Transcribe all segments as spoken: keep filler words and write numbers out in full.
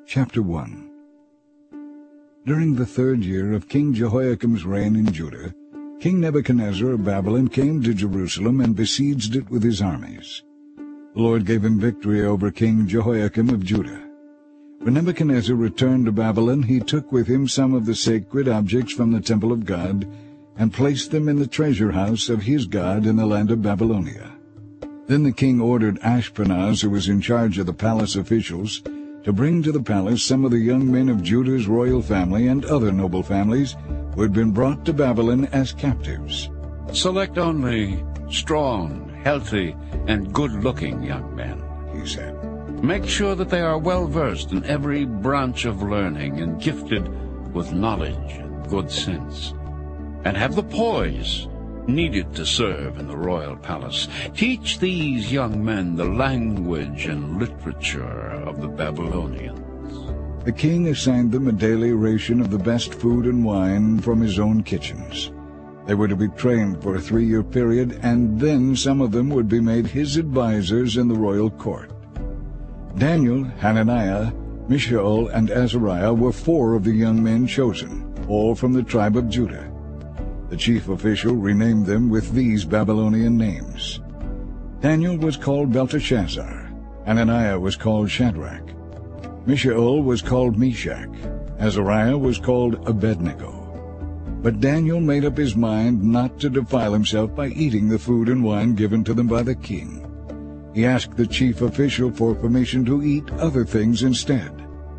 Chapter one. During the third year of King Jehoiakim's reign in Judah, King Nebuchadnezzar of Babylon came to Jerusalem and besieged it with his armies. The Lord gave him victory over King Jehoiakim of Judah. When Nebuchadnezzar returned to Babylon, he took with him some of the sacred objects from the temple of God and placed them in the treasure house of his God in the land of Babylonia. Then the king ordered Ashpenaz, who was in charge of the palace officials, to bring to the palace some of the young men of Judah's royal family and other noble families who had been brought to Babylon as captives. Select only strong, healthy, and good-looking young men, he said. Make sure that they are well-versed in every branch of learning and gifted with knowledge and good sense, and have the poise needed to serve in the royal palace. Teach these young men the language and literature of the Babylonians. The king assigned them a daily ration of the best food and wine from his own kitchens. They were to be trained for a three-year period, and then some of them would be made his advisors in the royal court. Daniel, Hananiah, Mishael, and Azariah were four of the young men chosen, all from the tribe of Judah. The chief official renamed them with these Babylonian names. Daniel was called Belteshazzar. Hananiah was called Shadrach. Mishael was called Meshach. Azariah was called Abednego. But Daniel made up his mind not to defile himself by eating the food and wine given to them by the king. He asked the chief official for permission to eat other things instead.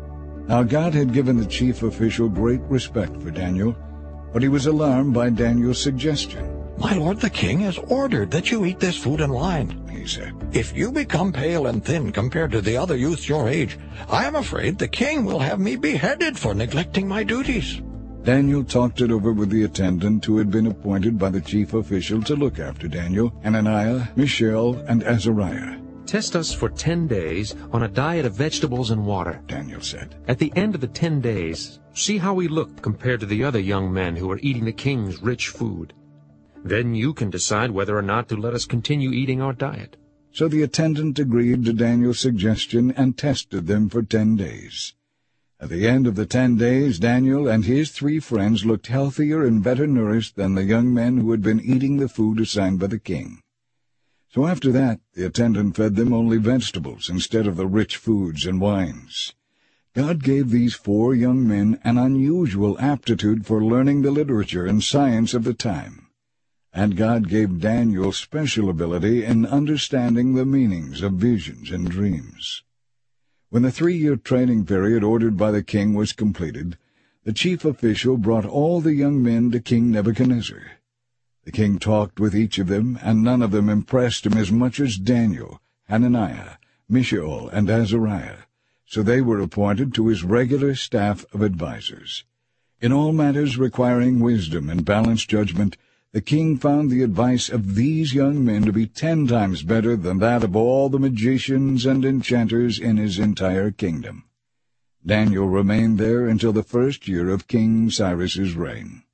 Now God had given the chief official great respect for Daniel, but he was alarmed by Daniel's suggestion. "My lord the king has ordered that you eat this food and wine," he said. "If you become pale and thin compared to the other youths your age, I am afraid the king will have me beheaded for neglecting my duties." Daniel talked it over with the attendant who had been appointed by the chief official to look after Daniel, Hananiah, Mishael, and Azariah. "Test us for ten days on a diet of vegetables and water," Daniel said. "At the end of the ten days, see how we look compared to the other young men who are eating the king's rich food. Then you can decide whether or not to let us continue eating our diet." So the attendant agreed to Daniel's suggestion and tested them for ten days. At the end of the ten days, Daniel and his three friends looked healthier and better nourished than the young men who had been eating the food assigned by the king. So after that, the attendant fed them only vegetables instead of the rich foods and wines. God gave these four young men an unusual aptitude for learning the literature and science of the time. And God gave Daniel special ability in understanding the meanings of visions and dreams. When the three-year training period ordered by the king was completed, the chief official brought all the young men to King Nebuchadnezzar. The king talked with each of them, and none of them impressed him as much as Daniel, Hananiah, Mishael, and Azariah, so they were appointed to his regular staff of advisers. In all matters requiring wisdom and balanced judgment, the king found the advice of these young men to be ten times better than that of all the magicians and enchanters in his entire kingdom. Daniel remained there until the first year of King Cyrus's reign.